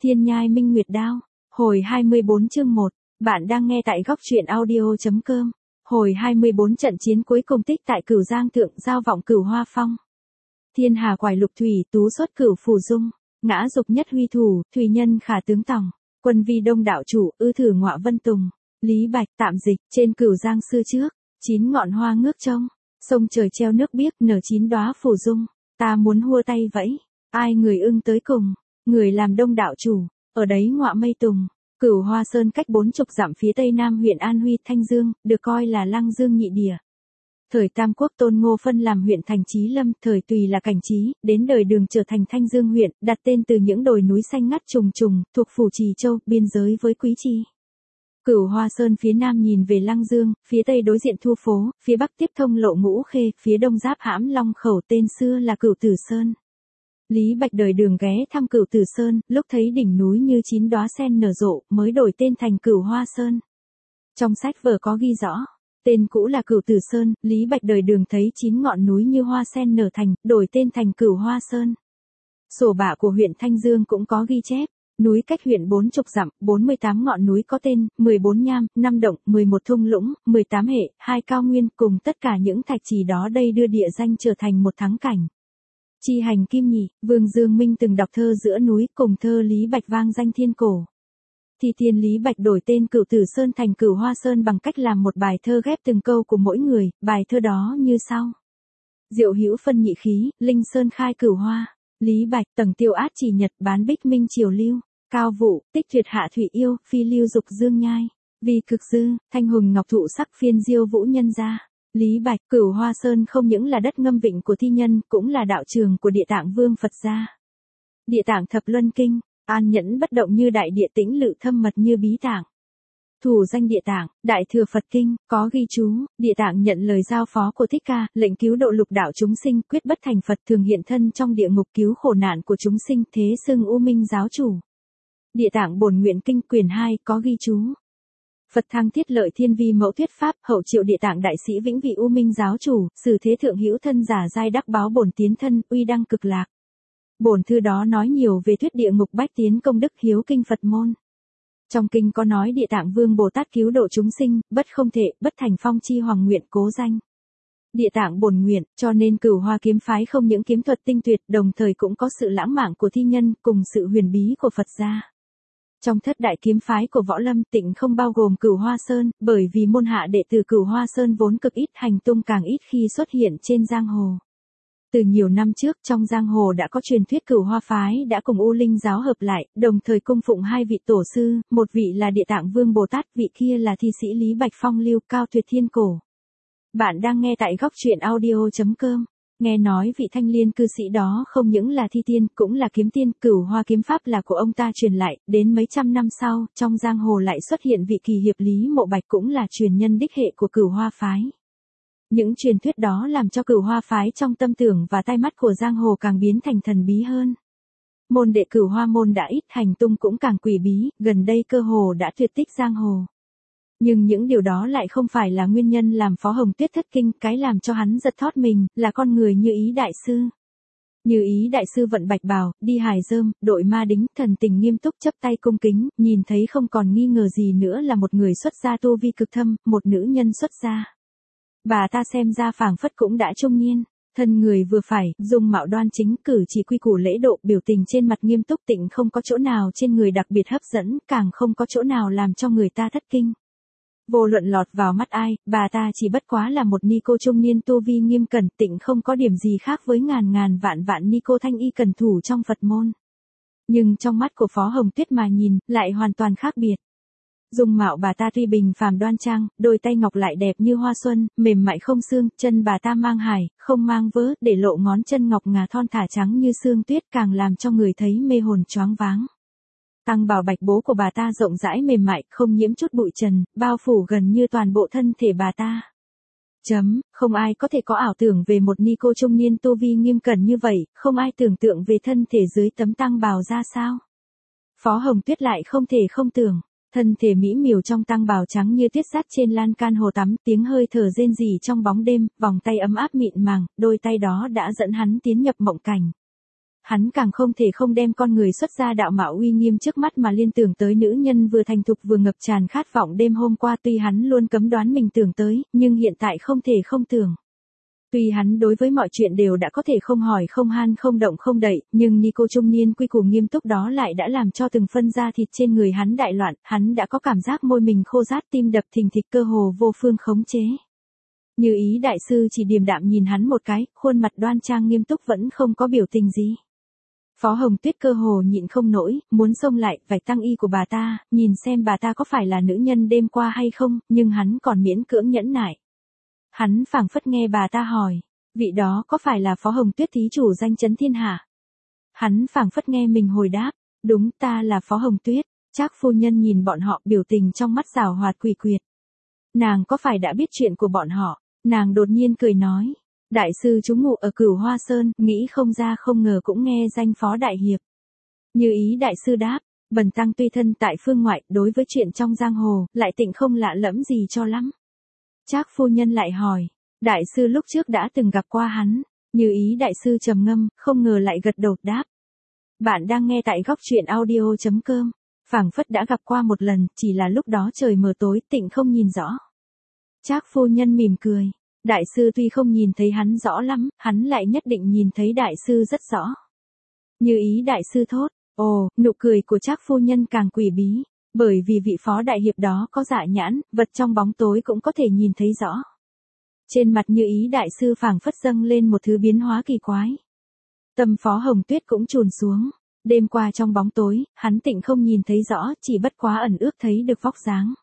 Thiên nhai minh nguyệt đao. Hồi 24 chương 1. Bạn đang nghe tại góc truyện audio.com. Hồi 24 trận chiến cuối cùng tích tại Cửu Giang Thượng giao vọng Cửu Hoa Phong. Thiên hà quải lục thủy tú xuất Cửu Phủ Dung. Ngã dục nhất huy thủ, thủy nhân khả tướng tòng. Quân vi đông đạo chủ, ư thử ngọa vân tùng. Lý Bạch tạm dịch, trên Cửu Giang xưa trước. 9 ngọn hoa ngước trông. Sông trời treo nước biếc nở 9 đóa phủ dung. Ta muốn hua tay vẫy. Ai người ưng tới cùng. Người làm đông đạo chủ. Ở đấy ngọa mây tùng. Cửu Hoa Sơn cách 40 dặm phía tây nam huyện An Huy, Thanh Dương, được coi là Lăng Dương nhị địa. Thời Tam Quốc Tôn Ngô phân làm huyện thành Chí Lâm, thời Tùy là Cảnh Chí, đến đời Đường trở thành Thanh Dương huyện, đặt tên từ những đồi núi xanh ngắt trùng trùng, thuộc phủ Trì Châu, biên giới với Quý Chi. Cửu Hoa Sơn phía nam nhìn về Lăng Dương, phía tây đối diện Thu Phố, phía bắc tiếp thông lộ Ngũ Khê, phía đông giáp hãm Long Khẩu, tên xưa là Cửu Tử Sơn. Lý Bạch đời Đường ghé thăm Cửu Tử Sơn, lúc thấy đỉnh núi như 9 đóa sen nở rộ, mới đổi tên thành Cửu Hoa Sơn. Trong sách vở có ghi rõ, tên cũ là Cửu Tử Sơn, Lý Bạch đời Đường thấy 9 ngọn núi như hoa sen nở thành, đổi tên thành Cửu Hoa Sơn. Sổ bạ của huyện Thanh Dương cũng có ghi chép, núi cách huyện 40 dặm, 48 ngọn núi có tên, 14 nham, 5 động, 11 thung lũng, 18 hệ, 2 cao nguyên, cùng tất cả những thạch trì đó đây đưa địa danh trở thành một thắng cảnh. Chi hành kim nhị, Vương Dương Minh từng đọc thơ giữa núi, cùng thơ Lý Bạch vang danh thiên cổ. Thì tiên Lý Bạch đổi tên Cửu Tử Sơn thành Cửu Hoa Sơn bằng cách làm một bài thơ ghép từng câu của mỗi người, bài thơ đó như sau. Diệu hữu phân nhị khí, Linh Sơn khai Cửu Hoa, Lý Bạch tầng tiêu át chỉ nhật bán bích minh triều lưu, cao vụ, tích tuyệt hạ thủy yêu, phi lưu dục dương nhai, vì cực dư, thanh hùng ngọc thụ sắc phiên diêu vũ nhân gia. Lý Bạch, Cửu Hoa Sơn không những là đất ngâm vịnh của thi nhân, cũng là đạo trường của Địa Tạng Vương Phật gia. Địa Tạng Thập Luân Kinh, an nhẫn bất động như đại địa, tĩnh lự thâm mật như bí tạng. Thủ danh Địa Tạng, Đại Thừa Phật Kinh, có ghi chú, Địa Tạng nhận lời giao phó của Thích Ca, lệnh cứu độ lục đạo chúng sinh, quyết bất thành Phật, thường hiện thân trong địa ngục cứu khổ nạn của chúng sinh, thế xưng U Minh giáo chủ. Địa Tạng Bổn Nguyện Kinh quyển 2 có ghi chú. Phật thăng thiết lợi thiên vi mẫu thuyết pháp, hậu triệu Địa Tạng đại sĩ vĩnh vị U Minh giáo chủ, sử thế thượng hữu thân giả giai đắc báo bổn tiến thân, uy đăng cực lạc. Bổn thư đó nói nhiều về thuyết địa ngục bách tiến công đức hiếu kinh Phật môn. Trong kinh có nói Địa Tạng Vương Bồ Tát cứu độ chúng sinh, bất không thể, bất thành phong chi hoàng nguyện cố danh. Địa Tạng bổn nguyện, cho nên Cửu Hoa kiếm phái không những kiếm thuật tinh tuyệt, đồng thời cũng có sự lãng mạn của thi nhân, cùng sự huyền bí của Phật gia. Trong thất đại kiếm phái của Võ Lâm Tịnh không bao gồm Cửu Hoa Sơn, bởi vì môn hạ đệ tử Cửu Hoa Sơn vốn cực ít, hành tung càng ít khi xuất hiện trên giang hồ. Từ nhiều năm trước, trong giang hồ đã có truyền thuyết Cửu Hoa phái đã cùng U Linh giáo hợp lại, đồng thời cung phụng hai vị tổ sư, một vị là Địa Tạng Vương Bồ Tát, vị kia là thi sĩ Lý Bạch phong lưu cao tuyệt thiên cổ. Bạn đang nghe tại góc truyện audio.com. Nghe nói vị thanh liên cư sĩ đó không những là thi tiên, cũng là kiếm tiên, Cửu Hoa kiếm pháp là của ông ta truyền lại, đến mấy trăm năm sau, trong giang hồ lại xuất hiện vị kỳ hiệp Lý Mộ Bạch cũng là truyền nhân đích hệ của Cửu Hoa phái. Những truyền thuyết đó làm cho Cửu Hoa phái trong tâm tưởng và tai mắt của giang hồ càng biến thành thần bí hơn. Môn đệ Cửu Hoa môn đã ít, hành tung cũng càng quỷ bí, gần đây cơ hồ đã tuyệt tích giang hồ. Nhưng những điều đó lại không phải là nguyên nhân làm Phó Hồng Tuyết thất kinh, cái làm cho hắn giật thót mình, là con người Như Ý đại sư. Như Ý đại sư vận bạch bào, đi hài rơm, đội ma đính, thần tình nghiêm túc chắp tay cung kính, nhìn thấy không còn nghi ngờ gì nữa là một người xuất gia tu vi cực thâm, một nữ nhân xuất gia. Bà ta xem ra phảng phất cũng đã trung niên, thân người vừa phải, dung mạo đoan chính, cử chỉ quy củ lễ độ, biểu tình trên mặt nghiêm túc tịnh, không có chỗ nào trên người đặc biệt hấp dẫn, càng không có chỗ nào làm cho người ta thất kinh. Vô luận lọt vào mắt ai, bà ta chỉ bất quá là một ni cô trung niên tu vi nghiêm cẩn, tịnh không có điểm gì khác với ngàn ngàn vạn vạn ni cô thanh y cần thủ trong Phật môn. Nhưng trong mắt của Phó Hồng Tuyết mà nhìn, lại hoàn toàn khác biệt. Dung mạo bà ta tuy bình phàm đoan trang, đôi tay ngọc lại đẹp như hoa xuân, mềm mại không xương, chân bà ta mang hài, không mang vớ, để lộ ngón chân ngọc ngà thon thả trắng như sương tuyết, càng làm cho người thấy mê hồn choáng váng. Tăng bào bạch bố của bà ta rộng rãi mềm mại, không nhiễm chút bụi trần, bao phủ gần như toàn bộ thân thể bà ta. Không ai có thể có ảo tưởng về một ni cô trung niên tu vi nghiêm cẩn như vậy, không ai tưởng tượng về thân thể dưới tấm tăng bào ra sao. Phó Hồng Tuyết lại không thể không tưởng. Thân thể mỹ miều trong tăng bào trắng như tuyết sắt trên lan can hồ tắm, tiếng hơi thở rên rỉ trong bóng đêm, vòng tay ấm áp mịn màng, đôi tay đó đã dẫn hắn tiến nhập mộng cảnh. Hắn càng không thể không đem con người xuất gia đạo mạo uy nghiêm trước mắt mà liên tưởng tới nữ nhân vừa thành thục vừa ngập tràn khát vọng đêm hôm qua, tuy hắn luôn cấm đoán mình tưởng tới, nhưng hiện tại không thể không tưởng. Tuy hắn đối với mọi chuyện đều đã có thể không hỏi không han không động không đậy, nhưng Nico trung niên quy củ nghiêm túc đó lại đã làm cho từng phân da thịt trên người hắn đại loạn, hắn đã có cảm giác môi mình khô rát, tim đập thình thịch, cơ hồ vô phương khống chế. Như Ý đại sư chỉ điềm đạm nhìn hắn một cái, khuôn mặt đoan trang nghiêm túc vẫn không có biểu tình gì. Phó Hồng Tuyết cơ hồ nhịn không nổi, muốn xông lại, vạch tăng y của bà ta, nhìn xem bà ta có phải là nữ nhân đêm qua hay không, nhưng hắn còn miễn cưỡng nhẫn nại. Hắn phảng phất nghe bà ta hỏi, vị đó có phải là Phó Hồng Tuyết thí chủ danh chấn thiên hạ? Hắn phảng phất nghe mình hồi đáp, đúng, ta là Phó Hồng Tuyết. Trác phu nhân nhìn bọn họ, biểu tình trong mắt giảo hoạt quỷ quyệt. Nàng có phải đã biết chuyện của bọn họ? Nàng đột nhiên cười nói, đại sư trú ngụ ở Cửu Hoa Sơn, nghĩ không ra không ngờ cũng nghe danh Phó đại hiệp. Như Ý đại sư đáp, bần tăng tuy thân tại phương ngoại, đối với chuyện trong giang hồ, lại tịnh không lạ lẫm gì cho lắm. Trác phu nhân lại hỏi, đại sư lúc trước đã từng gặp qua hắn? Như Ý đại sư trầm ngâm, không ngờ lại gật đầu đáp. Bạn đang nghe tại góc truyện audio.com. Phảng phất đã gặp qua một lần, chỉ là lúc đó trời mờ tối, tịnh không nhìn rõ. Trác phu nhân mỉm cười, đại sư tuy không nhìn thấy hắn rõ lắm, hắn lại nhất định nhìn thấy đại sư rất rõ. Như Ý đại sư thốt, ồ, nụ cười của Trác phu nhân càng quỷ bí, bởi vì vị Phó đại hiệp đó có dạ nhãn, vật trong bóng tối cũng có thể nhìn thấy rõ. Trên mặt Như Ý đại sư phảng phất dâng lên một thứ biến hóa kỳ quái. Tâm Phó Hồng Tuyết cũng chùn xuống. Đêm qua trong bóng tối, hắn tịnh không nhìn thấy rõ, chỉ bất quá ẩn ước thấy được vóc dáng.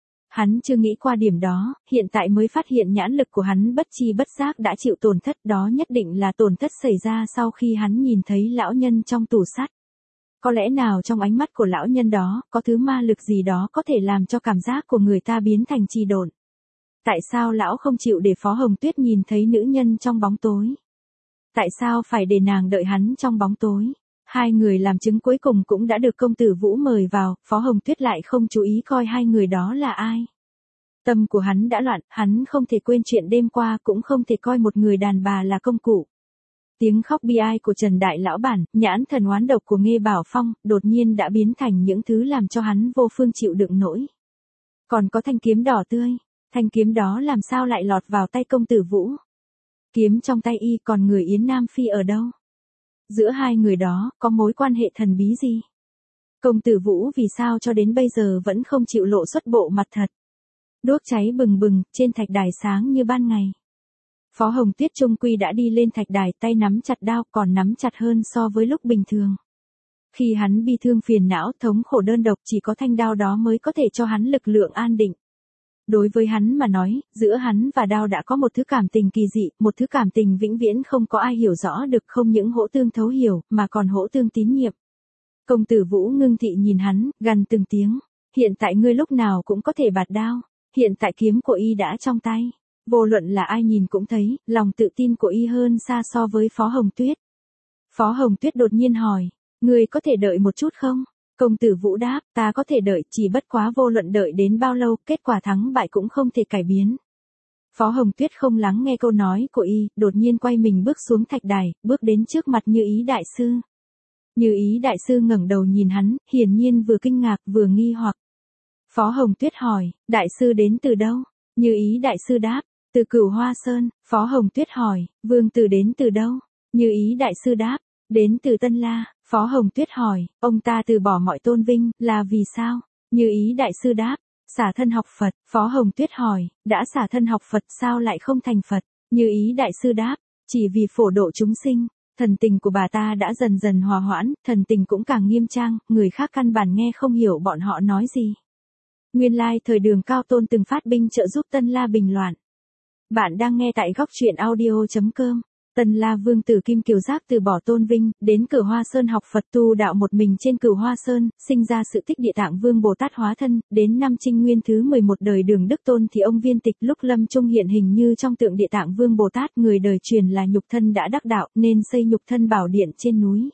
Hắn chưa nghĩ qua điểm đó, hiện tại mới phát hiện nhãn lực của hắn bất chi bất giác đã chịu tổn thất, đó nhất định là tổn thất xảy ra sau khi hắn nhìn thấy lão nhân trong tủ sắt. Có lẽ nào trong ánh mắt của lão nhân đó, có thứ ma lực gì đó có thể làm cho cảm giác của người ta biến thành trì độn. Tại sao lão không chịu để Phó Hồng Tuyết nhìn thấy nữ nhân trong bóng tối? Tại sao phải để nàng đợi hắn trong bóng tối? Hai người làm chứng cuối cùng cũng đã được công tử Vũ mời vào, Phó Hồng Tuyết lại không chú ý coi hai người đó là ai. Tâm của hắn đã loạn, hắn không thể quên chuyện đêm qua, cũng không thể coi một người đàn bà là công cụ. Tiếng khóc bi ai của Trần Đại Lão Bản, nhãn thần oán độc của Nghê Bảo Phong, đột nhiên đã biến thành những thứ làm cho hắn vô phương chịu đựng nổi. Còn có thanh kiếm đỏ tươi, thanh kiếm đó làm sao lại lọt vào tay công tử Vũ? Kiếm trong tay y, còn người Yến Nam Phi ở đâu? Giữa hai người đó, có mối quan hệ thần bí gì? Công tử Vũ vì sao cho đến bây giờ vẫn không chịu lộ xuất bộ mặt thật? Đuốc cháy bừng bừng, trên thạch đài sáng như ban ngày. Phó Hồng Tuyết trung quy đã đi lên thạch đài, tay nắm chặt đao, còn nắm chặt hơn so với lúc bình thường. Khi hắn bi thương phiền não, thống khổ đơn độc, chỉ có thanh đao đó mới có thể cho hắn lực lượng an định. Đối với hắn mà nói, giữa hắn và đao đã có một thứ cảm tình kỳ dị, một thứ cảm tình vĩnh viễn không có ai hiểu rõ được, không những hỗ tương thấu hiểu, mà còn hỗ tương tín nhiệm. Công tử Vũ ngưng thị nhìn hắn, gằn từng tiếng, hiện tại ngươi lúc nào cũng có thể bạt đao, hiện tại kiếm của y đã trong tay. Vô luận là ai nhìn cũng thấy, lòng tự tin của y hơn xa so với Phó Hồng Tuyết. Phó Hồng Tuyết đột nhiên hỏi, ngươi có thể đợi một chút không? Công tử Vũ đáp, ta có thể đợi, chỉ bất quá vô luận đợi đến bao lâu, kết quả thắng bại cũng không thể cải biến. Phó Hồng Tuyết không lắng nghe câu nói của y, đột nhiên quay mình bước xuống thạch đài, bước đến trước mặt Như Ý đại sư. Như Ý đại sư ngẩng đầu nhìn hắn, hiển nhiên vừa kinh ngạc vừa nghi hoặc. Phó Hồng Tuyết hỏi, đại sư đến từ đâu? Như Ý đại sư đáp, từ Cửu Hoa Sơn. Phó Hồng Tuyết hỏi, vương tử đến từ đâu? Như Ý đại sư đáp, đến từ Tân La. Phó Hồng Tuyết hỏi, ông ta từ bỏ mọi tôn vinh, là vì sao? Như Ý đại sư đáp, xả thân học Phật. Phó Hồng Tuyết hỏi, đã xả thân học Phật sao lại không thành Phật? Như Ý đại sư đáp, chỉ vì phổ độ chúng sinh. Thần tình của bà ta đã dần dần hòa hoãn, thần tình cũng càng nghiêm trang, người khác căn bản nghe không hiểu bọn họ nói gì. Nguyên lai thời Đường Cao Tôn từng phát binh trợ giúp Tân La bình loạn. Bạn đang nghe tại góc truyện audio.com. Tân La vương tử Kim Kiều Giáp từ bỏ tôn vinh, đến Cửu Hoa Sơn học Phật tu đạo một mình trên Cửu Hoa Sơn, sinh ra sự tích Địa Tạng Vương Bồ Tát hóa thân, đến năm Trinh Nguyên thứ 11 đời Đường Đức Tôn thì ông Viên Tịch lúc lâm chung hiện hình như trong tượng Địa Tạng Vương Bồ Tát, người đời truyền là nhục thân đã đắc đạo nên xây nhục thân bảo điện trên núi.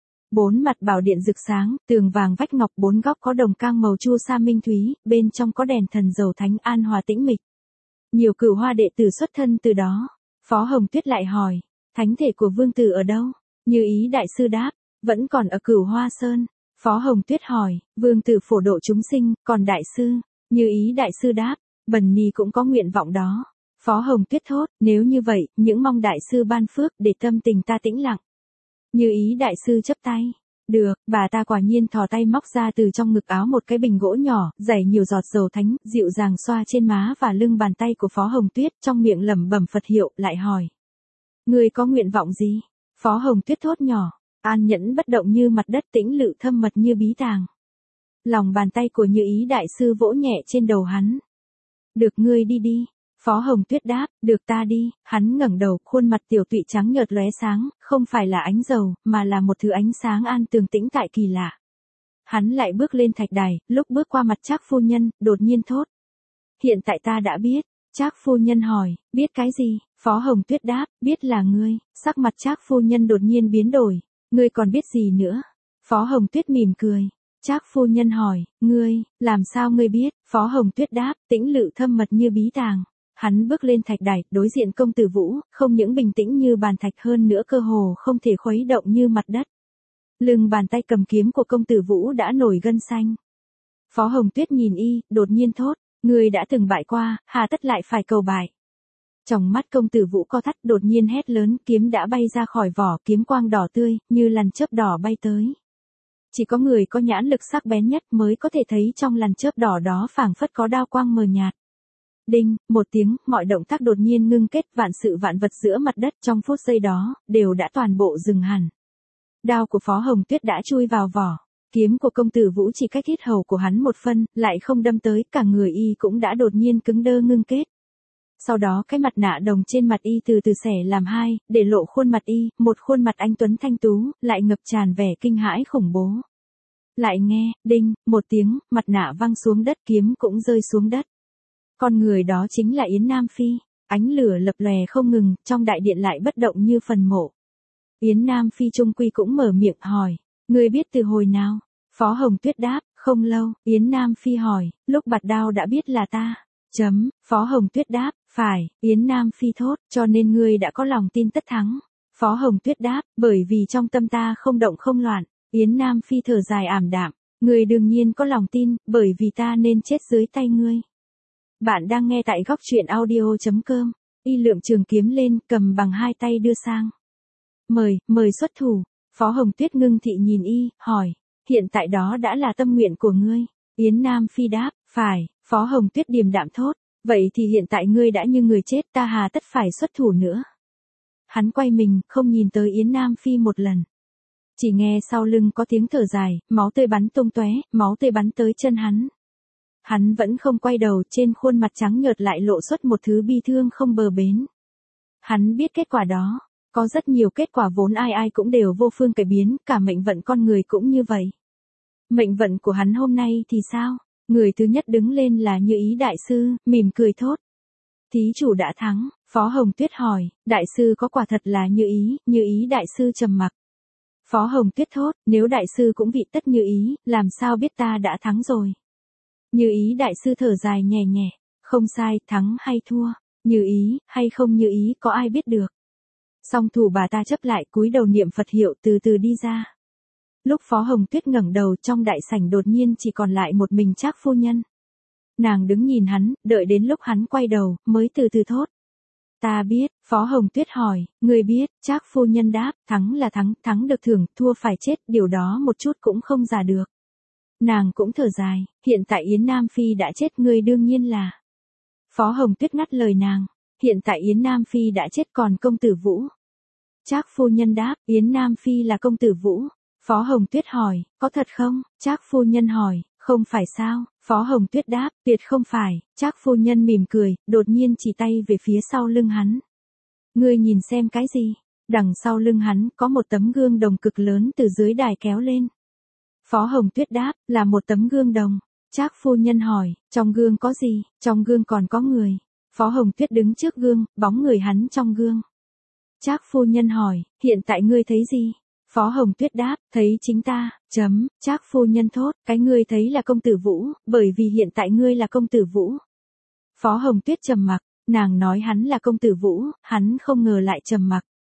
4 mặt bảo điện rực sáng, tường vàng vách ngọc, 4 góc có đồng cang màu chu sa minh thúy, bên trong có đèn thần dầu thánh an hòa tĩnh mịch. Nhiều Cửu Hoa đệ tử xuất thân từ đó. Phó Hồng Tuyết lại hỏi, thánh thể của vương tử ở đâu? Như ý đại sư đáp, vẫn còn ở Cửu Hoa Sơn. Phó Hồng Tuyết hỏi, vương tử phổ độ chúng sinh, còn đại sư? Như ý đại sư đáp, bần ni cũng có nguyện vọng đó. Phó Hồng Tuyết thốt, nếu như vậy, những mong đại sư ban phước để tâm tình ta tĩnh lặng. Như ý đại sư chấp tay. Được, bà ta quả nhiên thò tay móc ra từ trong ngực áo một cái bình gỗ nhỏ, dày nhiều giọt dầu thánh, dịu dàng xoa trên má và lưng bàn tay của Phó Hồng Tuyết, trong miệng lẩm bẩm Phật hiệu, lại hỏi. Người có nguyện vọng gì? Phó Hồng Tuyết thốt nhỏ, an nhẫn bất động như mặt đất, tĩnh lự thâm mật như bí tàng. Lòng bàn tay của Như ý đại sư vỗ nhẹ trên đầu hắn. Được, ngươi đi đi. Phó Hồng Tuyết đáp, được ta đi. Hắn ngẩng đầu, khuôn mặt tiểu tụy trắng nhợt lóe sáng, không phải là ánh dầu, mà là một thứ ánh sáng an tường tĩnh tại kỳ lạ. Hắn lại bước lên thạch đài, lúc bước qua mặt Trác phu nhân, đột nhiên thốt. Hiện tại ta đã biết. Trác phu nhân hỏi, biết cái gì? Phó Hồng Tuyết đáp, biết là ngươi. Sắc mặt Trác phu nhân đột nhiên biến đổi. Ngươi còn biết gì nữa? Phó Hồng Tuyết mỉm cười. Trác phu nhân hỏi, ngươi, làm sao ngươi biết? Phó Hồng Tuyết đáp, tĩnh lự thâm mật như bí tàng. Hắn bước lên thạch đài, đối diện công tử Vũ, không những bình tĩnh như bàn thạch hơn nữa cơ hồ không thể khuấy động như mặt đất. Lưng bàn tay cầm kiếm của công tử Vũ đã nổi gân xanh. Phó Hồng Tuyết nhìn y, đột nhiên thốt, ngươi đã từng bại qua, hà tất lại phải cầu bại. Trong mắt công tử Vũ co thắt, đột nhiên hét lớn, kiếm đã bay ra khỏi vỏ, kiếm quang đỏ tươi, như làn chớp đỏ bay tới. Chỉ có người có nhãn lực sắc bén nhất mới có thể thấy trong làn chớp đỏ đó phảng phất có đao quang mờ nhạt. Đinh, một tiếng, mọi động tác đột nhiên ngưng kết, vạn sự vạn vật giữa mặt đất trong phút giây đó, đều đã toàn bộ dừng hẳn. Đao của Phó Hồng Tuyết đã chui vào vỏ. Kiếm của công tử Vũ chỉ cách hít hầu của hắn một phân, lại không đâm tới, cả người y cũng đã đột nhiên cứng đơ ngưng kết. Sau đó cái mặt nạ đồng trên mặt y từ từ xẻ làm hai, để lộ khuôn mặt y, một khuôn mặt anh tuấn thanh tú, lại ngập tràn vẻ kinh hãi khủng bố. Lại nghe, đinh, một tiếng, mặt nạ văng xuống đất, kiếm cũng rơi xuống đất. Con người đó chính là Yến Nam Phi. Ánh lửa lập lòe không ngừng, trong đại điện lại bất động như phần mộ. Yến Nam Phi trung quy cũng mở miệng hỏi, ngươi biết từ hồi nào? Phó Hồng Tuyết đáp, không lâu. Yến Nam Phi hỏi, lúc bạt đao đã biết là ta. Phó Hồng Tuyết đáp, phải. Yến Nam Phi thốt, cho nên ngươi đã có lòng tin tất thắng. Phó Hồng Tuyết đáp, bởi vì trong tâm ta không động không loạn. Yến Nam Phi thở dài ảm đạm, ngươi đương nhiên có lòng tin, bởi vì ta nên chết dưới tay ngươi. Bạn đang nghe tại góc truyện audio.com. Y lượm trường kiếm lên, cầm bằng hai tay đưa sang. Mời xuất thủ. Phó Hồng Tuyết ngưng thị nhìn y, hỏi, hiện tại đó đã là tâm nguyện của ngươi. Yến Nam Phi đáp, phải. Phó Hồng Tuyết điềm đạm thốt, vậy thì hiện tại ngươi đã như người chết, ta hà tất phải xuất thủ nữa. Hắn quay mình, không nhìn tới Yến Nam Phi một lần. Chỉ nghe sau lưng có tiếng thở dài, máu tươi bắn tung tóe, máu tươi bắn tới chân hắn. Hắn vẫn không quay đầu, trên khuôn mặt trắng nhợt lại lộ xuất một thứ bi thương không bờ bến. Hắn biết kết quả đó, có rất nhiều kết quả vốn ai ai cũng đều vô phương cải biến, cả mệnh vận con người cũng như vậy. Mệnh vận của hắn hôm nay thì sao? Người thứ nhất đứng lên là Như ý đại sư, mỉm cười thốt. Thí chủ đã thắng. Phó Hồng Tuyết hỏi, đại sư có quả thật là Như ý đại sư trầm mặc. Phó Hồng Tuyết thốt, nếu đại sư cũng vị tất như ý, làm sao biết ta đã thắng rồi. Như ý đại sư thở dài nhẹ nhẹ, không sai, thắng hay thua, như ý, hay không như ý có ai biết được. Song thủ bà ta chấp lại cúi đầu niệm Phật hiệu từ từ đi ra. Lúc Phó Hồng Tuyết ngẩng đầu trong đại sảnh đột nhiên chỉ còn lại một mình Trác phu nhân. Nàng đứng nhìn hắn, đợi đến lúc hắn quay đầu, mới từ từ thốt. Ta biết. Phó Hồng Tuyết hỏi, người biết? Trác phu nhân đáp, thắng là thắng, thắng được thưởng, thua phải chết, điều đó một chút cũng không giả được. Nàng cũng thở dài, hiện tại Yến Nam Phi đã chết, ngươi đương nhiên là. Phó Hồng Tuyết ngắt lời nàng, hiện tại Yến Nam Phi đã chết, còn công tử Vũ. Trác phu nhân đáp, Yến Nam Phi là công tử Vũ. Phó Hồng Tuyết hỏi, có thật không? Trác phu nhân hỏi, không phải sao? Phó Hồng Tuyết đáp, tuyệt không phải. Trác phu nhân mỉm cười, đột nhiên chỉ tay về phía sau lưng hắn. Ngươi nhìn xem cái gì? Đằng sau lưng hắn có một tấm gương đồng cực lớn từ dưới đài kéo lên. Phó Hồng Tuyết đáp, là một tấm gương đồng. Trác phu nhân hỏi, trong gương có gì? Trong gương còn có người. Phó Hồng Tuyết đứng trước gương, bóng người hắn trong gương. Trác phu nhân hỏi, hiện tại ngươi thấy gì? Phó Hồng Tuyết đáp, thấy chính ta. Trác phu nhân thốt, cái ngươi thấy là công tử Vũ, bởi vì hiện tại ngươi là công tử Vũ. Phó Hồng Tuyết trầm mặc, nàng nói hắn là công tử Vũ, hắn không ngờ lại trầm mặc.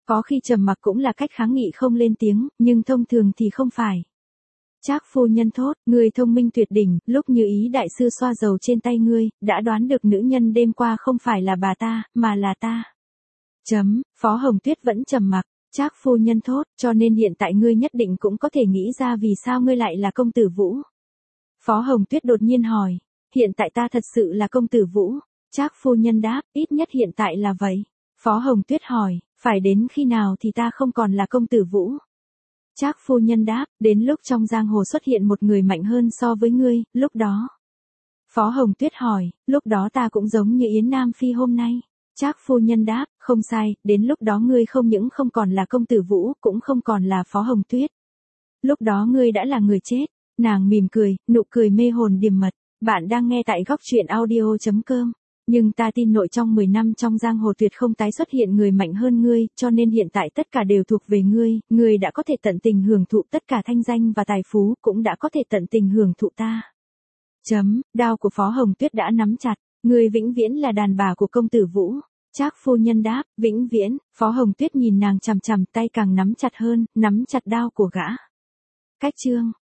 Có khi trầm mặc cũng là cách kháng nghị không lên tiếng, nhưng thông thường thì không phải. Trác phu nhân thốt, ngươi thông minh tuyệt đỉnh, lúc Như Ý đại sư xoa dầu trên tay ngươi, đã đoán được nữ nhân đêm qua không phải là bà ta, mà là ta. Phó Hồng Tuyết vẫn trầm mặc, Trác phu nhân thốt, cho nên hiện tại ngươi nhất định cũng có thể nghĩ ra vì sao ngươi lại là công tử Vũ. Phó Hồng Tuyết đột nhiên hỏi, hiện tại ta thật sự là công tử Vũ. Trác phu nhân đáp, ít nhất hiện tại là vậy. Phó Hồng Tuyết hỏi, phải đến khi nào thì ta không còn là công tử Vũ? Trác phu nhân đáp, đến lúc trong giang hồ xuất hiện một người mạnh hơn so với ngươi, lúc đó. Phó Hồng Tuyết hỏi, lúc đó ta cũng giống như Yến Nam Phi hôm nay. Trác phu nhân đáp, không sai, đến lúc đó ngươi không những không còn là công tử Vũ, cũng không còn là Phó Hồng Tuyết. Lúc đó ngươi đã là người chết. Nàng mỉm cười, nụ cười mê hồn điềm mật. Bạn đang nghe tại góc truyện audio.com. Nhưng ta tin nội trong 10 năm trong giang hồ tuyệt không tái xuất hiện người mạnh hơn ngươi, cho nên hiện tại tất cả đều thuộc về ngươi đã có thể tận tình hưởng thụ tất cả thanh danh và tài phú, cũng đã có thể tận tình hưởng thụ ta. Đao của Phó Hồng Tuyết đã nắm chặt, ngươi vĩnh viễn là đàn bà của công tử Vũ. Trác phu nhân đáp, vĩnh viễn. Phó Hồng Tuyết nhìn nàng chằm chằm, tay càng nắm chặt hơn, nắm chặt đao của gã. Cách chương